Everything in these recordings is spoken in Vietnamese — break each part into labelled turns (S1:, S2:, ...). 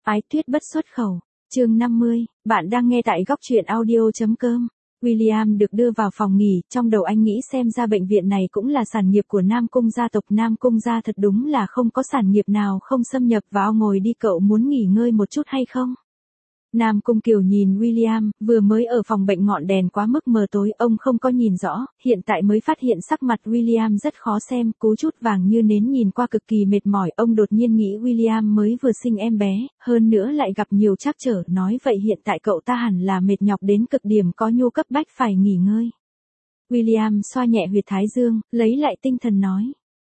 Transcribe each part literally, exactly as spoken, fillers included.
S1: Ái Tuyết bất xuất khẩu. Chương năm mươi, bạn đang nghe tại góc truyện audio.com. William được đưa vào phòng nghỉ, trong đầu anh nghĩ xem ra bệnh viện này cũng là sản nghiệp của Nam Cung gia tộc. Nam Cung gia thật đúng là không có sản nghiệp nào không xâm nhập vào. Ngồi đi, cậu muốn nghỉ ngơi một chút hay không? Nam Cung Kiều nhìn William, vừa mới ở phòng bệnh ngọn đèn quá mức mờ tối, ông không có nhìn rõ, hiện tại mới phát hiện sắc mặt William rất khó xem, cú chút vàng như nến nhìn qua cực kỳ mệt mỏi. Ông đột nhiên nghĩ William mới vừa sinh em bé, hơn nữa lại gặp nhiều trắc trở, nói vậy hiện tại cậu ta hẳn là mệt nhọc đến cực điểm, có nhu cấp bách phải nghỉ ngơi. William xoa nhẹ huyệt thái dương, lấy lại tinh thần nói.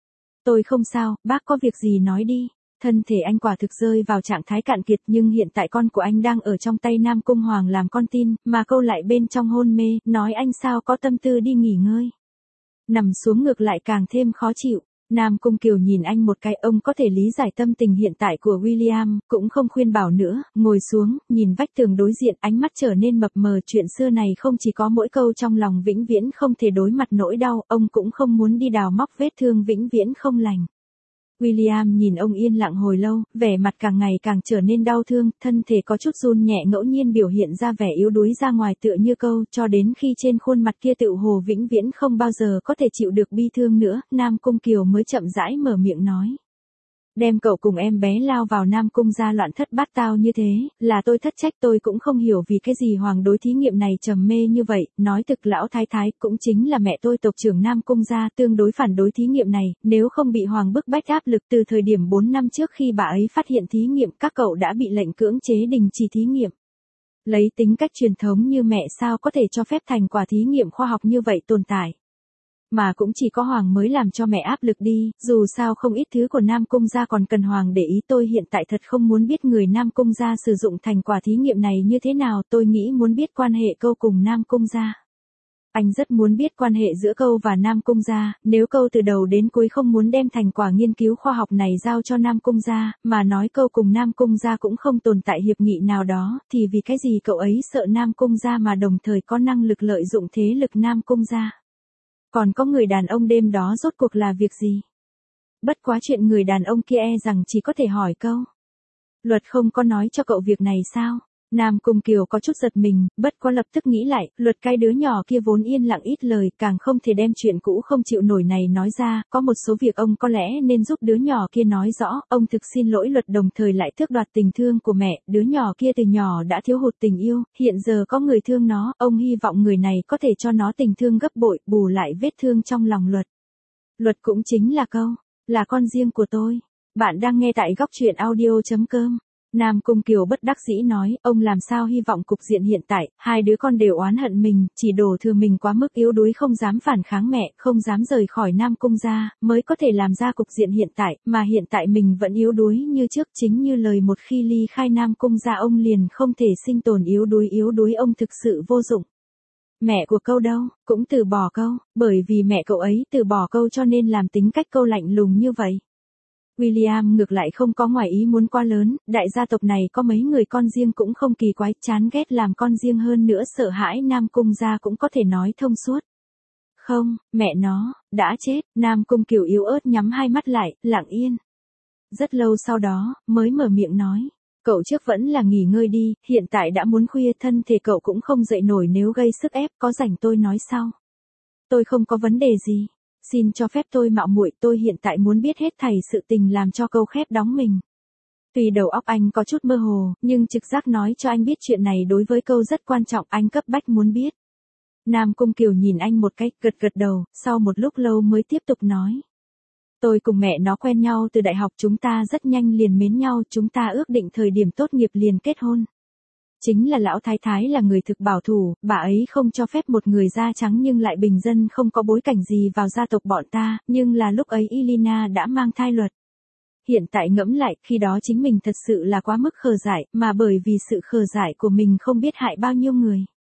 S1: Tôi không sao, bác có việc gì nói đi. Thân thể anh quả thực rơi vào trạng thái cạn kiệt, nhưng hiện tại con của anh đang ở trong tay Nam Cung Hoàng làm con tin, mà câu lại bên trong hôn mê, nói anh sao có tâm tư đi nghỉ ngơi. Nằm xuống ngược lại càng thêm khó chịu. Nam Cung Kiều nhìn anh một cái, ông có thể lý giải tâm tình hiện tại của William, cũng không khuyên bảo nữa, ngồi xuống, nhìn vách tường đối diện, ánh mắt trở nên mập mờ. Chuyện xưa này không chỉ có mỗi câu trong lòng vĩnh viễn không thể đối mặt nỗi đau, ông cũng không muốn đi đào móc vết thương vĩnh viễn không lành. William nhìn ông yên lặng hồi lâu, vẻ mặt càng ngày càng trở nên đau thương, thân thể có chút run nhẹ, ngẫu nhiên biểu hiện ra vẻ yếu đuối ra ngoài tựa như câu, cho đến khi trên khuôn mặt kia tựa hồ vĩnh viễn không bao giờ có thể chịu được bi thương nữa, Nam Cung Kiều mới chậm rãi mở miệng nói. Đem cậu cùng em bé lao vào Nam Cung gia loạn thất bát tao như thế, là tôi thất trách. Tôi cũng không hiểu vì cái gì Hoàng đối thí nghiệm này trầm mê như vậy, nói thực lão thái thái, cũng chính là mẹ tôi tộc trưởng Nam Cung gia tương đối phản đối thí nghiệm này, nếu không bị Hoàng bức bách áp lực từ thời điểm bốn năm trước khi bà ấy phát hiện thí nghiệm, các cậu đã bị lệnh cưỡng chế đình chỉ thí nghiệm. Lấy tính cách truyền thống như mẹ sao có thể cho phép thành quả thí nghiệm khoa học như vậy tồn tại. Mà cũng chỉ có Hoàng mới làm cho mẹ áp lực đi, dù sao không ít thứ của Nam Cung gia còn cần Hoàng để ý. Tôi hiện tại thật không muốn biết người Nam Cung gia sử dụng thành quả thí nghiệm này như thế nào, tôi nghĩ muốn biết quan hệ câu cùng Nam Cung gia. Anh rất muốn biết quan hệ giữa câu và Nam Cung gia, nếu câu từ đầu đến cuối không muốn đem thành quả nghiên cứu khoa học này giao cho Nam Cung gia, mà nói câu cùng Nam Cung gia cũng không tồn tại hiệp nghị nào đó, thì vì cái gì cậu ấy sợ Nam Cung gia mà đồng thời có năng lực lợi dụng thế lực Nam Cung gia? Còn có người đàn ông đêm đó rốt cuộc là việc gì? Bất quá chuyện người đàn ông kia e rằng chỉ có thể hỏi câu. Luật không có nói cho cậu việc này sao? Nam Cung Kiều có chút giật mình, bất quá lập tức nghĩ lại, Luật cái đứa nhỏ kia vốn yên lặng ít lời, càng không thể đem chuyện cũ không chịu nổi này nói ra, có một số việc ông có lẽ nên giúp đứa nhỏ kia nói rõ, ông thực xin lỗi Luật, đồng thời lại tước đoạt tình thương của mẹ, đứa nhỏ kia từ nhỏ đã thiếu hụt tình yêu, hiện giờ có người thương nó, ông hy vọng người này có thể cho nó tình thương gấp bội, bù lại vết thương trong lòng Luật. Luật cũng chính là câu, là con riêng của tôi. Bạn đang nghe tại góc truyện audio.com. Nam Cung Kiều bất đắc dĩ nói, ông làm sao hy vọng cục diện hiện tại, hai đứa con đều oán hận mình, chỉ đổ thừa mình quá mức yếu đuối không dám phản kháng mẹ, không dám rời khỏi Nam Cung gia, mới có thể làm ra cục diện hiện tại, mà hiện tại mình vẫn yếu đuối như trước, chính như lời một khi ly khai Nam Cung gia ông liền không thể sinh tồn. Yếu đuối yếu đuối ông thực sự vô dụng. Mẹ của câu đâu, cũng từ bỏ câu, bởi vì mẹ cậu ấy từ bỏ câu cho nên làm tính cách câu lạnh lùng như vậy. William ngược lại không có ngoài ý muốn quá lớn, đại gia tộc này có mấy người con riêng cũng không kỳ quái, chán ghét làm con riêng hơn nữa sợ hãi Nam Cung gia cũng có thể nói thông suốt. Không, mẹ nó, đã chết, Nam Cung Kiều yếu ớt nhắm hai mắt lại, lặng yên. Rất lâu sau đó, mới mở miệng nói, cậu trước vẫn là nghỉ ngơi đi, hiện tại đã muốn khuya, thân thể cậu cũng không dậy nổi nếu gây sức ép, có rảnh tôi nói sau. Tôi không có vấn đề gì. Xin cho phép tôi mạo muội, tôi hiện tại muốn biết hết thảy sự tình làm cho câu khép đóng mình. Tuy đầu óc anh có chút mơ hồ, nhưng trực giác nói cho anh biết chuyện này đối với câu rất quan trọng, anh cấp bách muốn biết. Nam Cung Kiều nhìn anh một cái, gật gật đầu, sau một lúc lâu mới tiếp tục nói. Tôi cùng mẹ nó quen nhau từ đại học, chúng ta rất nhanh liền mến nhau, chúng ta ước định thời điểm tốt nghiệp liền kết hôn. Chính là lão thái thái là người thực bảo thủ, bà ấy không cho phép một người da trắng nhưng lại bình dân không có bối cảnh gì vào gia tộc bọn ta, nhưng là lúc ấy Elina đã mang thai Luật. Hiện tại ngẫm lại, khi đó chính mình thật sự là quá mức khờ dại, mà bởi vì sự khờ dại của mình không biết hại bao nhiêu người.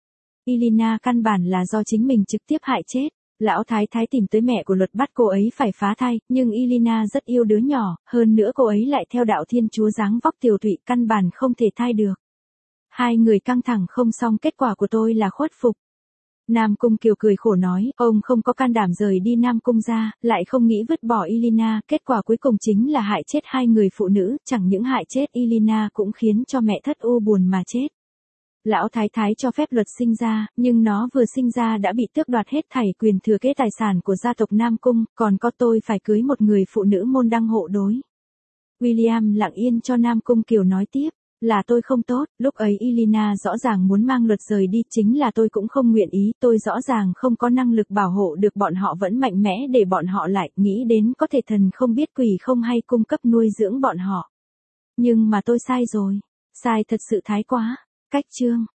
S1: Elina căn bản là do chính mình trực tiếp hại chết. Lão thái thái tìm tới mẹ của Luật bắt cô ấy phải phá thai, nhưng Elina rất yêu đứa nhỏ, hơn nữa cô ấy lại theo đạo Thiên Chúa dáng vóc tiều tụy, căn bản không thể thai được. Hai người căng thẳng không xong, kết quả của tôi là khuất phục. Nam Cung Kiều cười khổ nói, ông không có can đảm rời đi Nam Cung gia, lại không nghĩ vứt bỏ Elina, kết quả cuối cùng chính là hại chết hai người phụ nữ, chẳng những hại chết Elina cũng khiến cho mẹ thất u buồn mà chết. Lão thái thái cho phép luật sinh ra, nhưng nó vừa sinh ra đã bị tước đoạt hết thảy quyền thừa kế tài sản của gia tộc Nam Cung, còn có tôi phải cưới một người phụ nữ môn đăng hộ đối. William lặng yên cho Nam Cung Kiều nói tiếp, là tôi không tốt, lúc ấy Elina rõ ràng muốn mang luật rời đi, chính là tôi cũng không nguyện ý, tôi rõ ràng không có năng lực bảo hộ được bọn họ, vẫn mạnh mẽ để bọn họ lại, nghĩ đến có thể thần không biết quỷ không hay cung cấp nuôi dưỡng bọn họ. Nhưng mà tôi sai rồi, sai thật sự thái quá. Cách chương